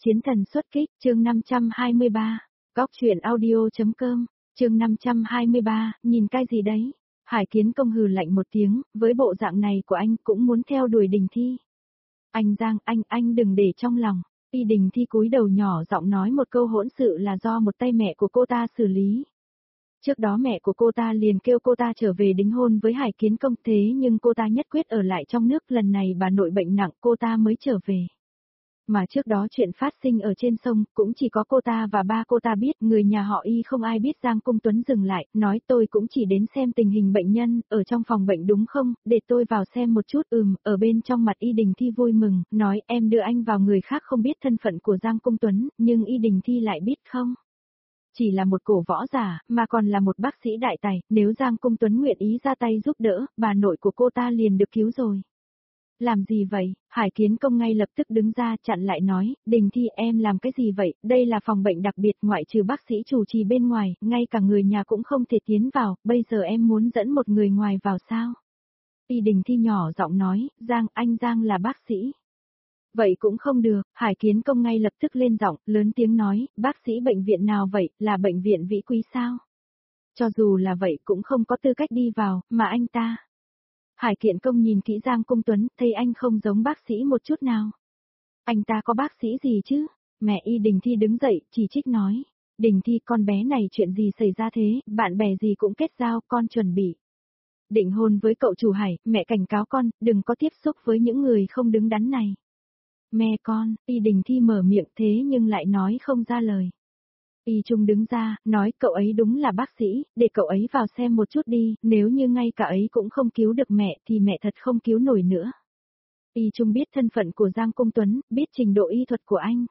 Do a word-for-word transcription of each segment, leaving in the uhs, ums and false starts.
Chiến thần xuất kích, chương năm trăm hai mươi ba, góc truyện audio.com, chương năm trăm hai mươi ba, nhìn cái gì đấy? Hải Kiến Công hừ lạnh một tiếng, với bộ dạng này của anh cũng muốn theo đuổi Đình Thi. Anh Giang, anh, anh đừng để trong lòng. Y Đình Thi cúi đầu nhỏ giọng nói một câu hỗn sự là do một tay mẹ của cô ta xử lý. Trước đó mẹ của cô ta liền kêu cô ta trở về đính hôn với Hải Kiến Công, thế nhưng cô ta nhất quyết ở lại trong nước, lần này bà nội bệnh nặng cô ta mới trở về. Mà trước đó chuyện phát sinh ở trên sông, cũng chỉ có cô ta và ba cô ta biết, người nhà họ Y không ai biết. Giang Cung Tuấn dừng lại, nói tôi cũng chỉ đến xem tình hình bệnh nhân, ở trong phòng bệnh đúng không, để tôi vào xem một chút. Ừm, ở bên trong mặt Y Đình Thi vui mừng, nói em đưa anh vào, người khác không biết thân phận của Giang Cung Tuấn, nhưng Y Đình Thi lại biết không? Chỉ là một cổ võ giả, mà còn là một bác sĩ đại tài, nếu Giang Cung Tuấn nguyện ý ra tay giúp đỡ, bà nội của cô ta liền được cứu rồi. Làm gì vậy? Hải Kiến Công ngay lập tức đứng ra chặn lại nói, Đình Thi em làm cái gì vậy, đây là phòng bệnh đặc biệt, ngoại trừ bác sĩ chủ trì bên ngoài, ngay cả người nhà cũng không thể tiến vào, bây giờ em muốn dẫn một người ngoài vào sao? Y Đình Thi nhỏ giọng nói, Giang, anh Giang là bác sĩ. Vậy cũng không được, Hải Kiến Công ngay lập tức lên giọng, lớn tiếng nói, bác sĩ bệnh viện nào vậy, là bệnh viện Vĩ Quý sao? Cho dù là vậy cũng không có tư cách đi vào, mà anh ta. Hải Kiện Công nhìn kỹ Giang Cung Tuấn, thấy anh không giống bác sĩ một chút nào. Anh ta có bác sĩ gì chứ? Mẹ Y Đình Thi đứng dậy, chỉ trích nói. Đình Thi, con bé này chuyện gì xảy ra thế, bạn bè gì cũng kết giao, con chuẩn bị định hôn với cậu chủ Hải, mẹ cảnh cáo con, đừng có tiếp xúc với những người không đứng đắn này. Mẹ con, Y Đình Thi mở miệng thế nhưng lại nói không ra lời. Y Trung đứng ra, nói cậu ấy đúng là bác sĩ, để cậu ấy vào xem một chút đi, nếu như ngay cả ấy cũng không cứu được mẹ thì mẹ thật không cứu nổi nữa. Y Trung biết thân phận của Giang Cung Tuấn, biết trình độ y thuật của anh.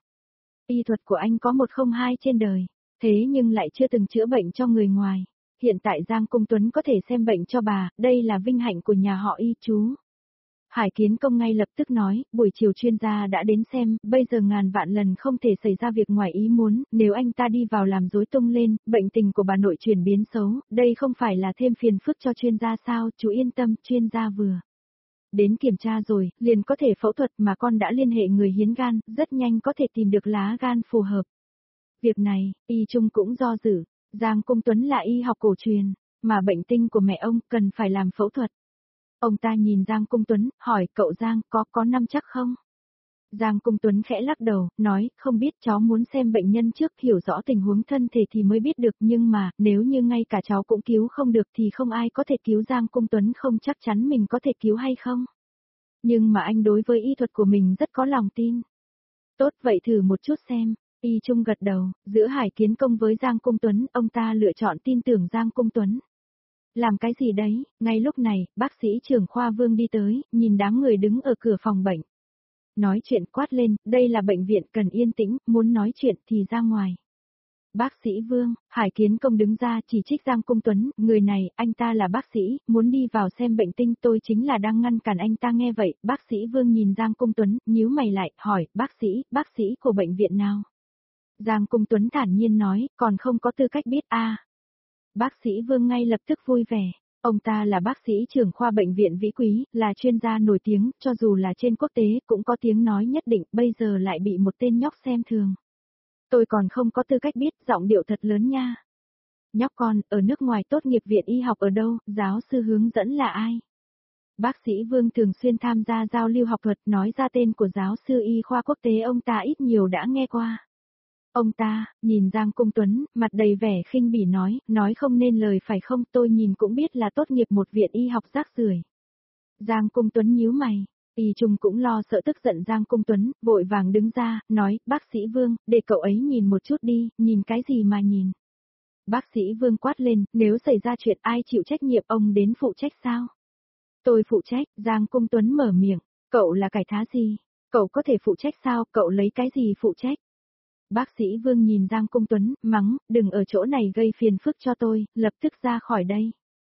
Y thuật của anh có một không hai trên đời, thế nhưng lại chưa từng chữa bệnh cho người ngoài. Hiện tại Giang Cung Tuấn có thể xem bệnh cho bà, đây là vinh hạnh của nhà họ Y chú. Hải Kiến Công ngay lập tức nói, buổi chiều chuyên gia đã đến xem, bây giờ ngàn vạn lần không thể xảy ra việc ngoài ý muốn, nếu anh ta đi vào làm rối tung lên, bệnh tình của bà nội chuyển biến xấu, đây không phải là thêm phiền phức cho chuyên gia sao, chú yên tâm, chuyên gia vừa đến kiểm tra rồi, liền có thể phẫu thuật, mà con đã liên hệ người hiến gan, rất nhanh có thể tìm được lá gan phù hợp. Việc này, Y Trung cũng do dự, Giang Cung Tuấn là y học cổ truyền, mà bệnh tinh của mẹ ông cần phải làm phẫu thuật. Ông ta nhìn Giang Cung Tuấn, hỏi cậu Giang có có năm chắc không? Giang Cung Tuấn khẽ lắc đầu, nói, không biết, cháu muốn xem bệnh nhân trước, hiểu rõ tình huống thân thể thì mới biết được, nhưng mà, nếu như ngay cả cháu cũng cứu không được thì không ai có thể cứu. Giang Cung Tuấn không chắc chắn mình có thể cứu hay không. Nhưng mà anh đối với y thuật của mình rất có lòng tin. Tốt vậy thử một chút xem. Y Trung gật đầu, giữa Hải Kiến Công với Giang Cung Tuấn, ông ta lựa chọn tin tưởng Giang Cung Tuấn. Làm cái gì đấy? Ngay lúc này, bác sĩ trưởng khoa Vương đi tới, nhìn đám người đứng ở cửa phòng bệnh. Nói chuyện quát lên, đây là bệnh viện cần yên tĩnh, muốn nói chuyện thì ra ngoài. Bác sĩ Vương, Hải Kiến Công đứng ra chỉ trích Giang Cung Tuấn, người này, anh ta là bác sĩ, muốn đi vào xem bệnh tinh, tôi chính là đang ngăn cản anh ta. Nghe vậy, bác sĩ Vương nhìn Giang Cung Tuấn, nhíu mày lại, hỏi, bác sĩ, bác sĩ của bệnh viện nào? Giang Cung Tuấn thản nhiên nói, còn không có tư cách biết a. À. Bác sĩ Vương ngay lập tức vui vẻ. Ông ta là bác sĩ trưởng khoa bệnh viện Vĩ Quý, là chuyên gia nổi tiếng, cho dù là trên quốc tế cũng có tiếng nói nhất định, bây giờ lại bị một tên nhóc xem thường. Tôi còn không có tư cách biết, giọng điệu thật lớn nha. Nhóc con, ở nước ngoài tốt nghiệp viện y học ở đâu, giáo sư hướng dẫn là ai? Bác sĩ Vương thường xuyên tham gia giao lưu học thuật, nói ra tên của giáo sư y khoa quốc tế ông ta ít nhiều đã nghe qua. Ông ta, nhìn Giang Cung Tuấn, mặt đầy vẻ khinh bỉ nói, nói không nên lời phải không, tôi nhìn cũng biết là tốt nghiệp một viện y học rác rưởi. Giang Cung Tuấn nhíu mày, Y Trung cũng lo sợ tức giận Giang Cung Tuấn, vội vàng đứng ra, nói, bác sĩ Vương, để cậu ấy nhìn một chút đi, nhìn cái gì mà nhìn. Bác sĩ Vương quát lên, nếu xảy ra chuyện ai chịu trách nhiệm, ông đến phụ trách sao? Tôi phụ trách, Giang Cung Tuấn mở miệng, cậu là cải thá gì? Cậu có thể phụ trách sao, cậu lấy cái gì phụ trách? Bác sĩ Vương nhìn Giang Cung Tuấn, mắng, đừng ở chỗ này gây phiền phức cho tôi, lập tức ra khỏi đây.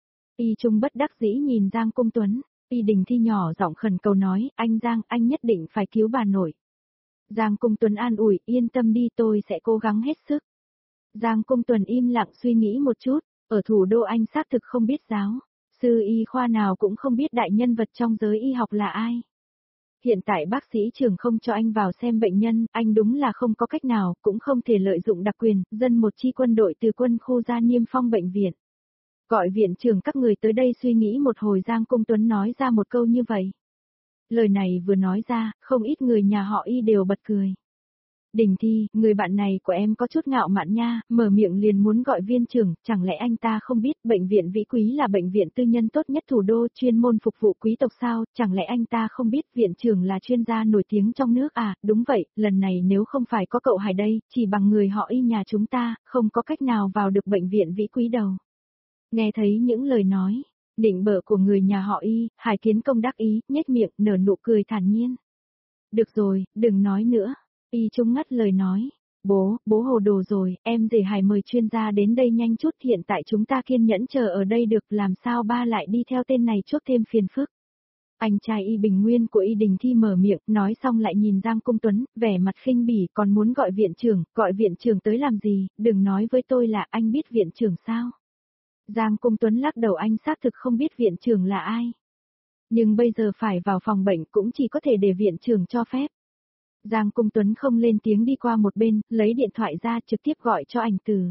Y Trung bất đắc dĩ nhìn Giang Cung Tuấn, Y Đình Thi nhỏ giọng khẩn cầu nói, anh Giang, anh nhất định phải cứu bà nội. Giang Cung Tuấn an ủi, yên tâm đi, tôi sẽ cố gắng hết sức. Giang Cung Tuấn im lặng suy nghĩ một chút, ở thủ đô anh xác thực không biết giáo sư y khoa nào cũng không biết đại nhân vật trong giới y học là ai. Hiện tại bác sĩ trưởng không cho anh vào xem bệnh nhân, anh đúng là không có cách nào, cũng không thể lợi dụng đặc quyền, dân một chi quân đội từ quân khu ra Niêm Phong bệnh viện. Gọi viện trưởng các người tới đây suy nghĩ một hồi, Giang Cung Tuấn nói ra một câu như vậy. Lời này vừa nói ra, không ít người nhà họ Y đều bật cười. Đình Thi, người bạn này của em có chút ngạo mạn nha, mở miệng liền muốn gọi viên trưởng, chẳng lẽ anh ta không biết bệnh viện Vĩ Quý là bệnh viện tư nhân tốt nhất thủ đô, chuyên môn phục vụ quý tộc sao, chẳng lẽ anh ta không biết viện trưởng là chuyên gia nổi tiếng trong nước à, đúng vậy, lần này nếu không phải có cậu Hải đây, chỉ bằng người họ Y nhà chúng ta, không có cách nào vào được bệnh viện Vĩ Quý đâu. Nghe thấy những lời nói, định bợ của người nhà họ Y, Hải Kiến Công đắc ý, nhếch miệng, nở nụ cười thản nhiên. Được rồi, đừng nói nữa. Y Trung ngắt lời nói, bố, bố hồ đồ rồi, em để Hải mời chuyên gia đến đây nhanh chút, hiện tại chúng ta kiên nhẫn chờ ở đây được, làm sao ba lại đi theo tên này chuốc thêm phiền phức. Anh trai Y Bình Nguyên của Y Đình Thi mở miệng, nói xong lại nhìn Giang Cung Tuấn, vẻ mặt khinh bỉ, còn muốn gọi viện trưởng, gọi viện trưởng tới làm gì, đừng nói với tôi là anh biết viện trưởng sao. Giang Cung Tuấn lắc đầu, anh xác thực không biết viện trưởng là ai. Nhưng bây giờ phải vào phòng bệnh cũng chỉ có thể để viện trưởng cho phép. Giang Cung Tuấn không lên tiếng đi qua một bên, lấy điện thoại ra trực tiếp gọi cho Ảnh Tử.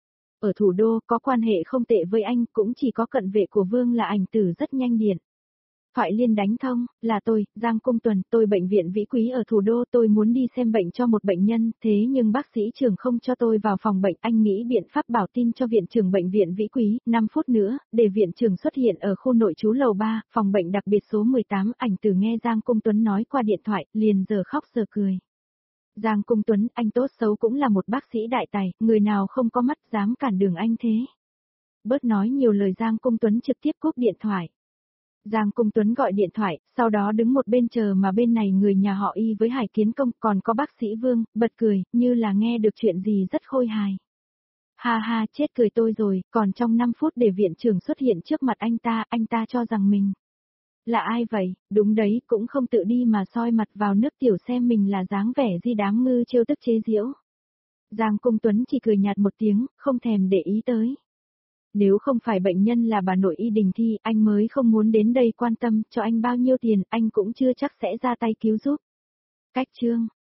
Ở thủ đô có quan hệ không tệ với anh, cũng chỉ có cận vệ của Vương là Ảnh Tử rất nhanh điện. Thoại liên đánh thông, là tôi, Giang Cung Tuấn, tôi bệnh viện Vĩ Quý ở thủ đô, tôi muốn đi xem bệnh cho một bệnh nhân, thế nhưng bác sĩ trưởng không cho tôi vào phòng bệnh, anh nghĩ biện pháp bảo tin cho viện trưởng bệnh viện Vĩ Quý, năm phút nữa, để viện trưởng xuất hiện ở khu nội trú lầu ba, phòng bệnh đặc biệt số mười tám, Ảnh Tử nghe Giang Cung Tuấn nói qua điện thoại, liền giờ khóc giờ cười. Giang Cung Tuấn, anh tốt xấu cũng là một bác sĩ đại tài, người nào không có mắt dám cản đường anh thế. Bớt nói nhiều lời, Giang Cung Tuấn trực tiếp cúp điện thoại. Giang Cung Tuấn gọi điện thoại, sau đó đứng một bên chờ mà bên này người nhà họ Y với Hải Kiến Công còn có bác sĩ Vương, bật cười, như là nghe được chuyện gì rất khôi hài. Ha ha, chết cười tôi rồi, còn trong năm phút để viện trưởng xuất hiện trước mặt anh ta, anh ta cho rằng mình là ai vậy, đúng đấy, cũng không tự đi mà soi mặt vào nước tiểu xem mình là dáng vẻ gì đáng ngư trêu tức chế giễu. Giang Cung Tuấn chỉ cười nhạt một tiếng, không thèm để ý tới. Nếu không phải bệnh nhân là bà nội Y Đình Thi, anh mới không muốn đến đây quan tâm, cho anh bao nhiêu tiền, anh cũng chưa chắc sẽ ra tay cứu giúp. Cách chương